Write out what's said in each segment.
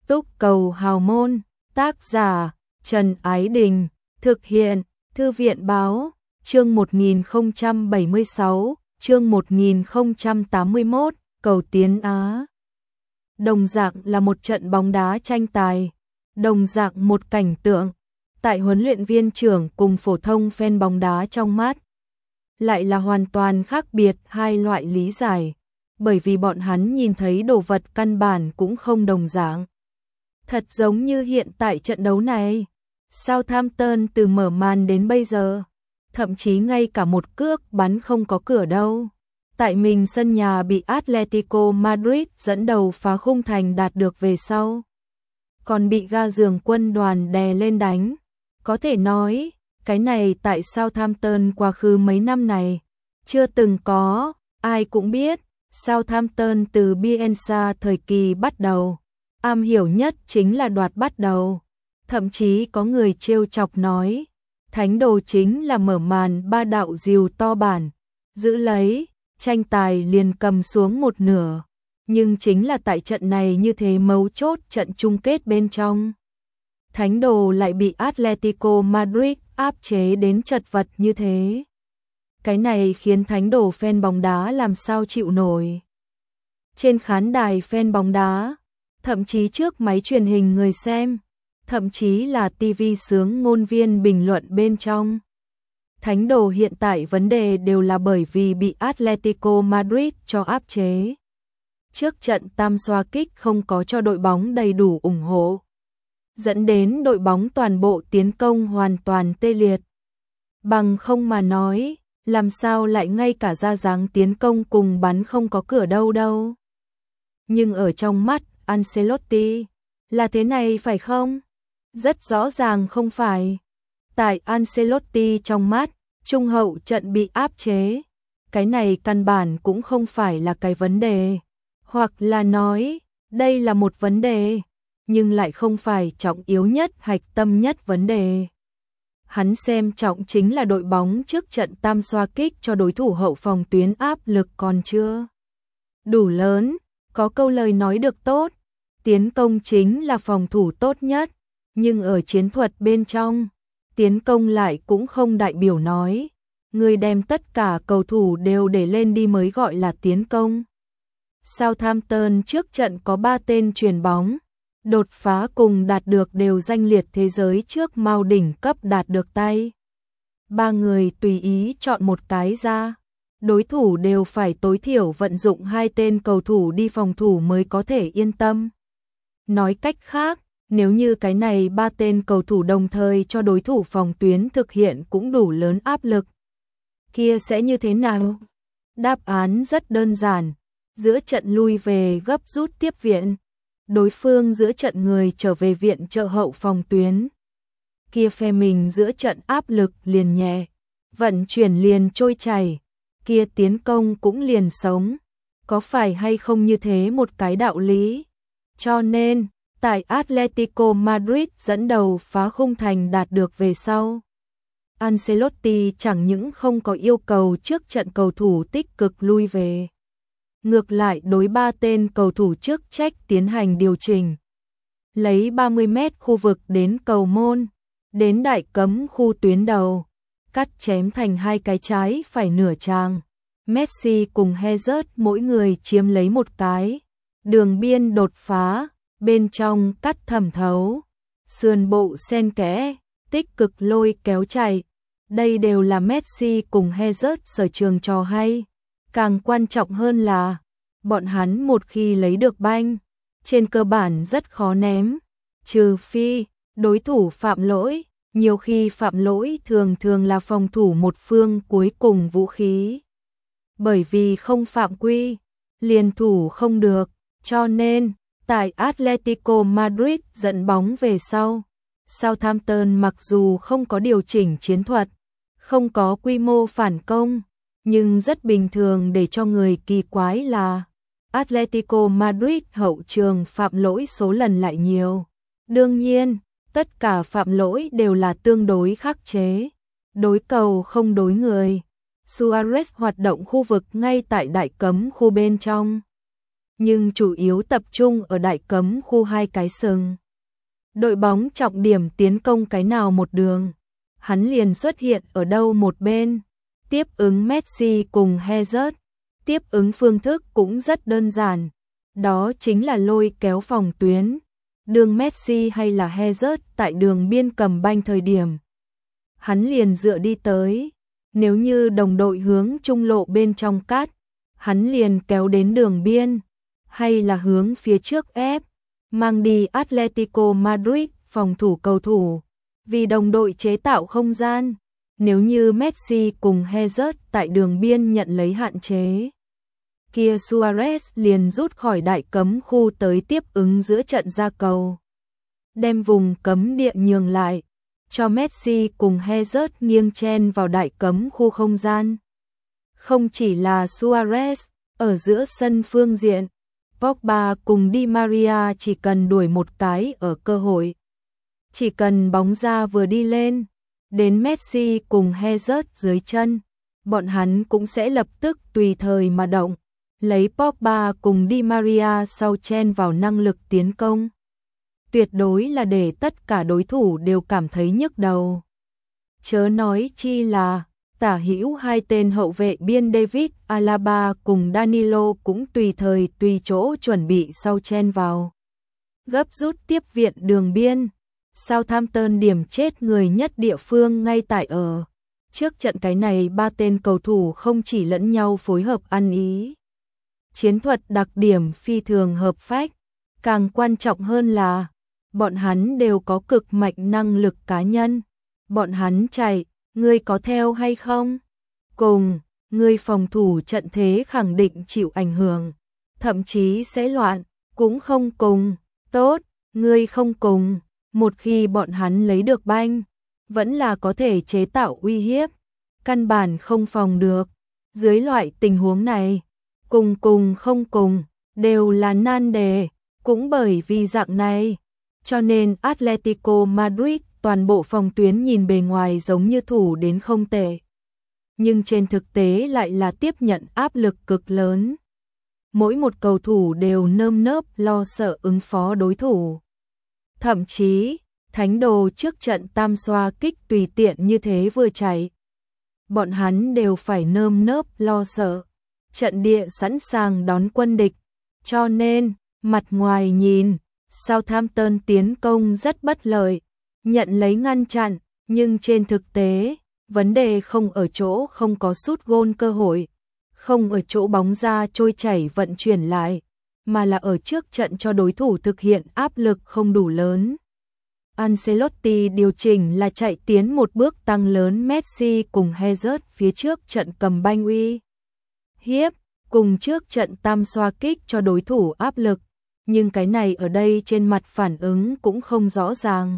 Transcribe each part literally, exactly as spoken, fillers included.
Túc cầu hào môn, tác giả Trần Ái Đình, thực hiện Thư viện Báo, chương một nghìn không trăm bảy mươi sáu, chương một nghìn không trăm tám mươi mốt, cầu tiến Á. Đồng dạng là một trận bóng đá tranh tài, đồng dạng một cảnh tượng, tại huấn luyện viên trưởng cùng phổ thông fan bóng đá trong mắt, lại là hoàn toàn khác biệt hai loại lý giải, bởi vì bọn hắn nhìn thấy đồ vật căn bản cũng không đồng dạng. Thật giống như hiện tại trận đấu này, Southampton từ mở màn đến bây giờ, thậm chí ngay cả một cước bắn không có cửa đâu. Tại mình sân nhà bị Atletico Madrid dẫn đầu phá khung thành đạt được về sau, còn bị ga giường quân đoàn đè lên đánh. Có thể nói, cái này tại Southampton quá khứ mấy năm này, chưa từng có, ai cũng biết, Southampton từ Bielsa thời kỳ bắt đầu, am hiểu nhất chính là đoạt bắt đầu. Thậm chí có người trêu chọc nói, thánh đồ chính là mở màn ba đạo dìu to bản, giữ lấy, tranh tài liền cầm xuống một nửa. Nhưng chính là tại trận này như thế mấu chốt trận chung kết bên trong, thánh đồ lại bị Atletico Madrid áp chế đến chật vật như thế. Cái này khiến thánh đồ fan bóng đá làm sao chịu nổi. Trên khán đài fan bóng đá, thậm chí trước máy truyền hình người xem, thậm chí là ti vi sướng ngôn viên bình luận bên trong. Thánh đồ hiện tại vấn đề đều là bởi vì bị Atletico Madrid cho áp chế. Trước trận tam xoa kích không có cho đội bóng đầy đủ ủng hộ, dẫn đến đội bóng toàn bộ tiến công hoàn toàn tê liệt. Bằng không mà nói, làm sao lại ngay cả ra dáng tiến công cùng bắn không có cửa đâu đâu. Nhưng ở trong mắt Ancelotti, là thế này phải không? Rất rõ ràng không phải. Tại Ancelotti trong mắt, trung hậu trận bị áp chế, cái này căn bản cũng không phải là cái vấn đề. Hoặc là nói, đây là một vấn đề, nhưng lại không phải trọng yếu nhất, hạch tâm nhất vấn đề. Hắn xem trọng chính là đội bóng trước trận tam xoa kích cho đối thủ hậu phòng tuyến áp lực còn chưa đủ lớn. Có câu lời nói được tốt, tiến công chính là phòng thủ tốt nhất, nhưng ở chiến thuật bên trong, tiến công lại cũng không đại biểu nói, người đem tất cả cầu thủ đều để lên đi mới gọi là tiến công. Southampton trước trận có ba tên chuyền bóng, đột phá cùng đạt được đều danh liệt thế giới trước mao đỉnh cấp đạt được tay. Ba người tùy ý chọn một cái ra, đối thủ đều phải tối thiểu vận dụng hai tên cầu thủ đi phòng thủ mới có thể yên tâm. Nói cách khác, nếu như cái này ba tên cầu thủ đồng thời cho đối thủ phòng tuyến thực hiện cũng đủ lớn áp lực, kia sẽ như thế nào? Đáp án rất đơn giản, giữa trận lui về gấp rút tiếp viện, đối phương giữa trận người trở về viện trợ hậu phòng tuyến, kia phe mình giữa trận áp lực liền nhẹ, vận chuyển liền trôi chảy, kia tiến công cũng liền sống. Có phải hay không như thế một cái đạo lý? Cho nên, tại Atletico Madrid dẫn đầu phá khung thành đạt được về sau, Ancelotti chẳng những không có yêu cầu trước trận cầu thủ tích cực lui về, ngược lại đối ba tên cầu thủ trước trách tiến hành điều chỉnh. Lấy ba mươi mét khu vực đến cầu môn, đến đại cấm khu tuyến đầu, cắt chém thành hai cái trái phải nửa tràng. Messi cùng Hazard mỗi người chiếm lấy một cái, đường biên đột phá, bên trong cắt thẩm thấu, sườn bộ xen kẽ, tích cực lôi kéo chạy. Đây đều là Messi cùng Hazard sở trường trò hay. Càng quan trọng hơn là, bọn hắn một khi lấy được banh, trên cơ bản rất khó ném, trừ phi đối thủ phạm lỗi. Nhiều khi phạm lỗi thường thường là phòng thủ một phương cuối cùng vũ khí. Bởi vì không phạm quy, liền thủ không được, cho nên, tại Atletico Madrid dẫn bóng về sau, Southampton mặc dù không có điều chỉnh chiến thuật, không có quy mô phản công, nhưng rất bình thường để cho người kỳ quái là Atletico Madrid hậu trường phạm lỗi số lần lại nhiều. Đương nhiên, tất cả phạm lỗi đều là tương đối khắc chế, đối cầu không đối người. Suarez hoạt động khu vực ngay tại đại cấm khu bên trong, nhưng chủ yếu tập trung ở đại cấm khu hai cái sừng. Đội bóng trọng điểm tiến công cái nào một đường, hắn liền xuất hiện ở đâu một bên. Tiếp ứng Messi cùng Hazard, tiếp ứng phương thức cũng rất đơn giản, đó chính là lôi kéo phòng tuyến. Đường Messi hay là Hazard tại đường biên cầm banh thời điểm, hắn liền dựa đi tới. Nếu như đồng đội hướng trung lộ bên trong cắt, hắn liền kéo đến đường biên, hay là hướng phía trước ép, mang đi Atletico Madrid phòng thủ cầu thủ, vì đồng đội chế tạo không gian. Nếu như Messi cùng Hazard tại đường biên nhận lấy hạn chế, kia Suarez liền rút khỏi đại cấm khu tới tiếp ứng giữa trận ra cầu, đem vùng cấm địa nhường lại, cho Messi cùng Hazard nghiêng chen vào đại cấm khu không gian. Không chỉ là Suarez, ở giữa sân phương diện, Pogba cùng Di Maria chỉ cần đuổi một cái ở cơ hội. Chỉ cần bóng ra vừa đi lên, đến Messi cùng Hazard dưới chân, bọn hắn cũng sẽ lập tức tùy thời mà động, lấy Pogba cùng Di Maria sau chen vào năng lực tiến công. Tuyệt đối là để tất cả đối thủ đều cảm thấy nhức đầu. Chớ nói chi là tả hữu hai tên hậu vệ biên David Alaba cùng Danilo cũng tùy thời tùy chỗ chuẩn bị sau chen vào, gấp rút tiếp viện đường biên. Southampton điểm chết người nhất địa phương ngay tại ở. Trước trận cái này ba tên cầu thủ không chỉ lẫn nhau phối hợp ăn ý, chiến thuật đặc điểm phi thường hợp phách, càng quan trọng hơn là bọn hắn đều có cực mạnh năng lực cá nhân. Bọn hắn chạy, ngươi có theo hay không? Cùng, ngươi phòng thủ trận thế khẳng định chịu ảnh hưởng, thậm chí sẽ loạn, cũng không cùng. Tốt, ngươi không cùng. Một khi bọn hắn lấy được banh, vẫn là có thể chế tạo uy hiếp, căn bản không phòng được. Dưới loại tình huống này, cùng cùng không cùng, đều là nan đề. Cũng bởi vì dạng này, cho nên Atletico Madrid toàn bộ phòng tuyến nhìn bề ngoài giống như thủ đến không tệ, nhưng trên thực tế lại là tiếp nhận áp lực cực lớn. Mỗi một cầu thủ đều nơm nớp lo sợ ứng phó đối thủ. Thậm chí, thánh đồ trước trận tam xoa kích tùy tiện như thế vừa chạy, bọn hắn đều phải nơm nớp lo sợ, trận địa sẵn sàng đón quân địch. Cho nên, mặt ngoài nhìn, Southampton tiến công rất bất lợi, nhận lấy ngăn chặn, nhưng trên thực tế, vấn đề không ở chỗ không có sút gôn cơ hội, không ở chỗ bóng ra trôi chảy vận chuyển lại, mà là ở trước trận cho đối thủ thực hiện áp lực không đủ lớn. Ancelotti điều chỉnh là chạy tiến một bước tăng lớn Messi cùng Hazard phía trước trận cầm banh uy hiếp, cùng trước trận tam xoa kích cho đối thủ áp lực, nhưng cái này ở đây trên mặt phản ứng cũng không rõ ràng.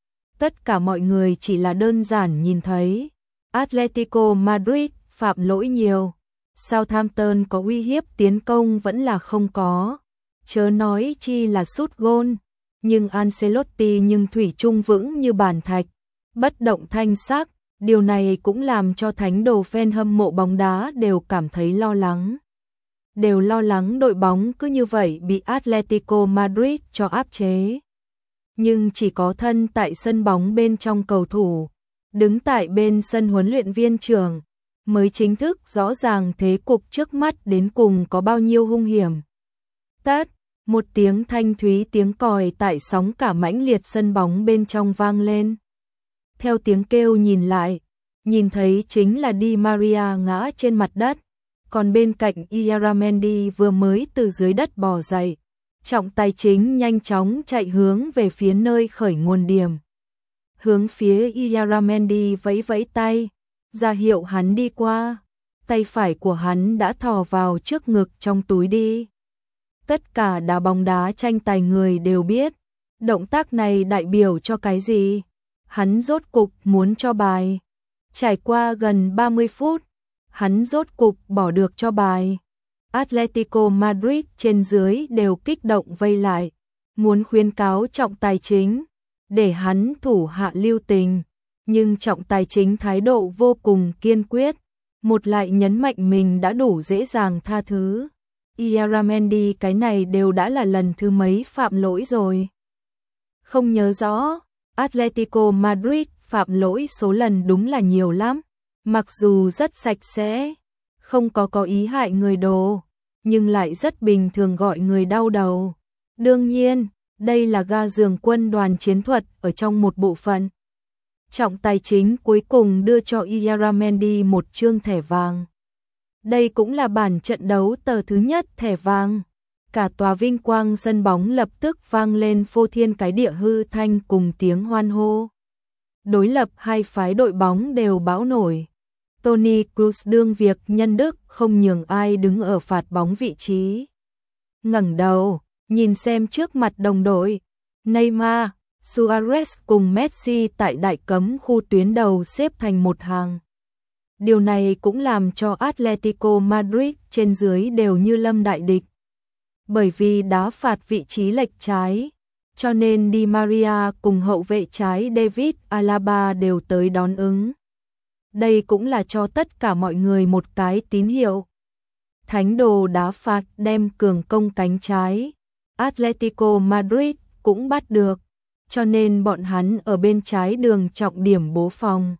Tất cả mọi người chỉ là đơn giản nhìn thấy Atletico Madrid phạm lỗi nhiều, Southampton có uy hiếp tiến công vẫn là không có, chớ nói chi là sút gôn. Nhưng Ancelotti nhưng thủy chung vững như bàn thạch, bất động thanh sắc. Điều này cũng làm cho thánh đồ fan hâm mộ bóng đá đều cảm thấy lo lắng. Đều lo lắng đội bóng cứ như vậy bị Atletico Madrid cho áp chế. Nhưng chỉ có thân tại sân bóng bên trong cầu thủ, đứng tại bên sân huấn luyện viên trưởng, mới chính thức rõ ràng thế cục trước mắt đến cùng có bao nhiêu hung hiểm. Tát, một tiếng thanh thúy tiếng còi tại sóng cả mãnh liệt sân bóng bên trong vang lên. Theo tiếng kêu nhìn lại, nhìn thấy chính là Di Maria ngã trên mặt đất, còn bên cạnh Iyaramendi vừa mới từ dưới đất bò dậy, trọng tài chính nhanh chóng chạy hướng về phía nơi khởi nguồn điểm. Hướng phía Iyaramendi vẫy vẫy tay, ra hiệu hắn đi qua, tay phải của hắn đã thò vào trước ngực trong túi đi. Tất cả đá bóng đá tranh tài người đều biết, động tác này đại biểu cho cái gì. Hắn rốt cục muốn cho bài. Trải qua gần ba mươi phút, hắn rốt cục bỏ được cho bài. Atletico Madrid trên dưới đều kích động vây lại, muốn khuyến cáo trọng tài chính, để hắn thủ hạ lưu tình. Nhưng trọng tài chính thái độ vô cùng kiên quyết, một lại nhấn mạnh mình đã đủ dễ dàng tha thứ Iaramendi cái này đều đã là lần thứ mấy phạm lỗi rồi. Không nhớ rõ, Atletico Madrid phạm lỗi số lần đúng là nhiều lắm. Mặc dù rất sạch sẽ, không có có ý hại người đồ, nhưng lại rất bình thường gọi người đau đầu. Đương nhiên, đây là ga giường quân đoàn chiến thuật ở trong một bộ phận. Trọng tài chính cuối cùng đưa cho Iaramendi một chương thẻ vàng. Đây cũng là bản trận đấu tờ thứ nhất thẻ vàng. Cả tòa vinh quang sân bóng lập tức vang lên phô thiên cái địa hư thanh cùng tiếng hoan hô. Đối lập hai phái đội bóng đều bão nổi. Toni Kroos đương việc nhân đức không nhường ai đứng ở phạt bóng vị trí. Ngẩng đầu, nhìn xem trước mặt đồng đội, Neymar, Suarez cùng Messi tại đại cấm khu tuyến đầu xếp thành một hàng. Điều này cũng làm cho Atletico Madrid trên dưới đều như lâm đại địch. Bởi vì đá phạt vị trí lệch trái, cho nên Di Maria cùng hậu vệ trái David Alaba đều tới đón ứng. Đây cũng là cho tất cả mọi người một cái tín hiệu. Thánh đồ đá phạt đem cường công cánh trái. Atletico Madrid cũng bắt được, cho nên bọn hắn ở bên trái đường trọng điểm bố phòng.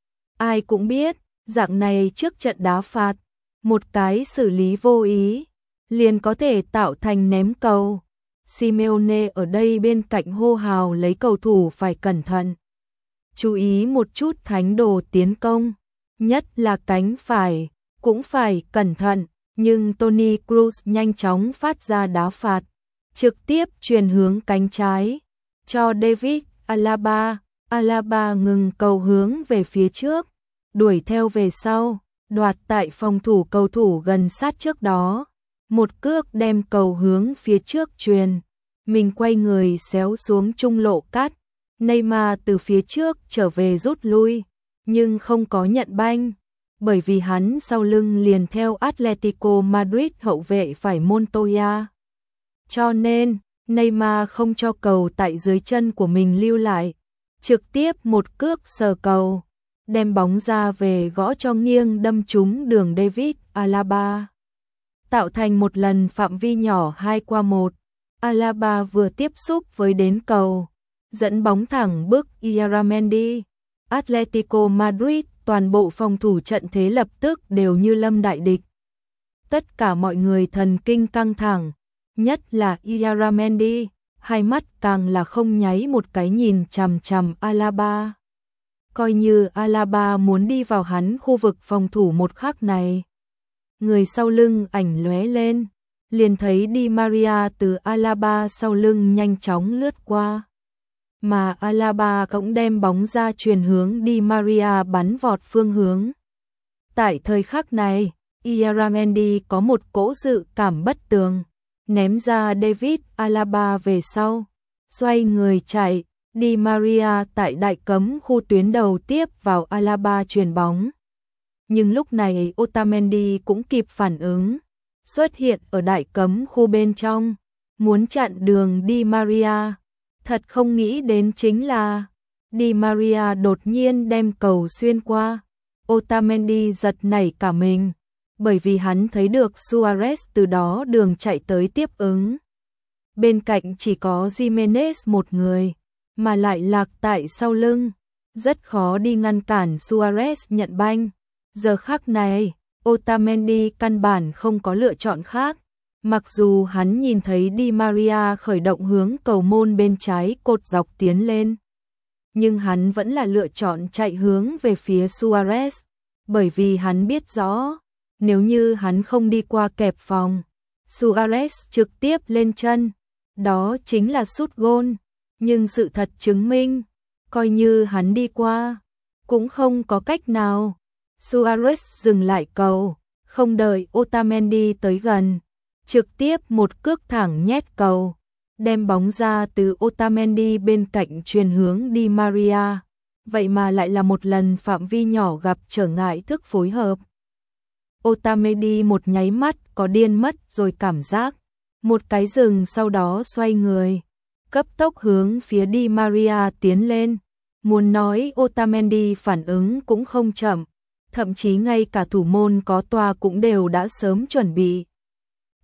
Ai cũng biết, dạng này trước trận đá phạt, một cái xử lý vô ý, liền có thể tạo thành ném cầu. Simeone ở đây bên cạnh hô hào lấy cầu thủ phải cẩn thận. Chú ý một chút thánh đồ tiến công, nhất là cánh phải, cũng phải cẩn thận, nhưng Toni Kroos nhanh chóng phát ra đá phạt, trực tiếp truyền hướng cánh trái, cho David Alaba, Alaba ngừng cầu hướng về phía trước, đuổi theo về sau, đoạt tại phòng thủ cầu thủ gần sát trước đó, một cước đem cầu hướng phía trước truyền, mình quay người xéo xuống trung lộ cắt, Neymar từ phía trước trở về rút lui, nhưng không có nhận banh, bởi vì hắn sau lưng liền theo Atletico Madrid hậu vệ phải Montoya. Cho nên, Neymar không cho cầu tại dưới chân của mình lưu lại, trực tiếp một cước sờ cầu, đem bóng ra về gõ cho nghiêng đâm trúng đường David Alaba. Tạo thành một lần phạm vi nhỏ hai qua một, Alaba vừa tiếp xúc với đến cầu, dẫn bóng thẳng bước Iaramendi. Atletico Madrid toàn bộ phòng thủ trận thế lập tức đều như lâm đại địch. Tất cả mọi người thần kinh căng thẳng, nhất là Iaramendi, hai mắt càng là không nháy một cái nhìn chằm chằm Alaba. Coi như Alaba muốn đi vào hắn khu vực phòng thủ một khắc này. Người sau lưng ảnh lóe lên, liền thấy Di Maria từ Alaba sau lưng nhanh chóng lướt qua. Mà Alaba cũng đem bóng ra truyền hướng Di Maria bắn vọt phương hướng. Tại thời khắc này, Iaramendi có một cỗ dự cảm bất tường, ném ra David Alaba về sau, xoay người chạy, Di Maria tại đại cấm khu tuyến đầu tiếp vào Alaba truyền bóng. Nhưng lúc này Otamendi cũng kịp phản ứng, xuất hiện ở đại cấm khu bên trong, muốn chặn đường Di Maria. Thật không nghĩ đến chính là Di Maria đột nhiên đem cầu xuyên qua. Otamendi giật nảy cả mình, bởi vì hắn thấy được Suarez từ đó đường chạy tới tiếp ứng. Bên cạnh chỉ có Gimenez một người, mà lại lạc tại sau lưng, rất khó đi ngăn cản Suarez nhận banh. Giờ khắc này, Otamendi căn bản không có lựa chọn khác. Mặc dù hắn nhìn thấy Di Maria khởi động hướng cầu môn bên trái cột dọc tiến lên, nhưng hắn vẫn là lựa chọn chạy hướng về phía Suarez, bởi vì hắn biết rõ, nếu như hắn không đi qua kẹp phòng, Suarez trực tiếp lên chân, đó chính là sút gôn. Nhưng sự thật chứng minh, coi như hắn đi qua, cũng không có cách nào. Suarez dừng lại cầu, không đợi Otamendi tới gần, trực tiếp một cước thẳng nhét cầu, đem bóng ra từ Otamendi bên cạnh truyền hướng Di Maria. Vậy mà lại là một lần phạm vi nhỏ gặp trở ngại thức phối hợp. Otamendi một nháy mắt có điên mất rồi cảm giác, một cái dừng sau đó xoay người, cấp tốc hướng phía Di Maria tiến lên. Muốn nói Otamendi phản ứng cũng không chậm, thậm chí ngay cả thủ môn có tòa cũng đều đã sớm chuẩn bị.